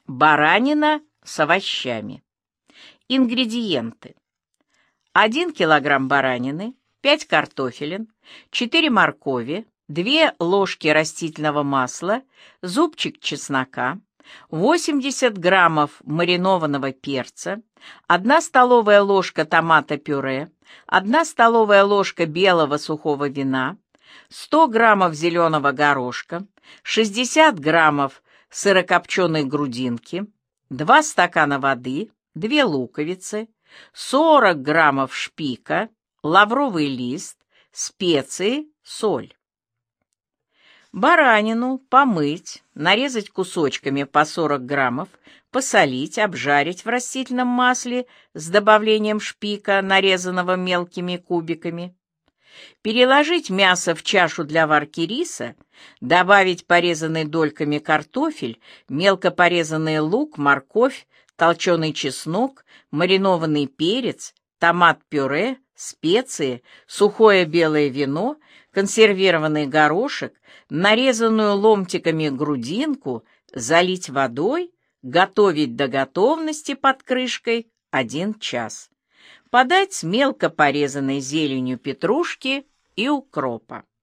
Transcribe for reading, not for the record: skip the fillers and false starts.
Баранина с овощами. Ингредиенты. 1 килограмм баранины, 5 картофелин, 4 моркови, 2 ложки растительного масла, зубчик чеснока, 80 граммов маринованного перца, 1 столовая ложка томата-пюре, 1 столовая ложка белого сухого вина, 100 граммов зеленого горошка, 60 граммов сырокопченой грудинки, 2 стакана воды, 2 луковицы, 40 граммов шпика, лавровый лист, специи, соль. Баранину помыть, нарезать кусочками по 40 граммов, посолить, обжарить в растительном масле с добавлением шпика, нарезанного мелкими кубиками. Переложить мясо в чашу для варки риса, добавить порезанный дольками картофель, мелко порезанный лук, морковь, толченый чеснок, маринованный перец, томат-пюре, специи, сухое белое вино, консервированный горошек, нарезанную ломтиками грудинку, залить водой, готовить до готовности под крышкой 1 час. Подать с мелко порезанной зеленью петрушки и укропа.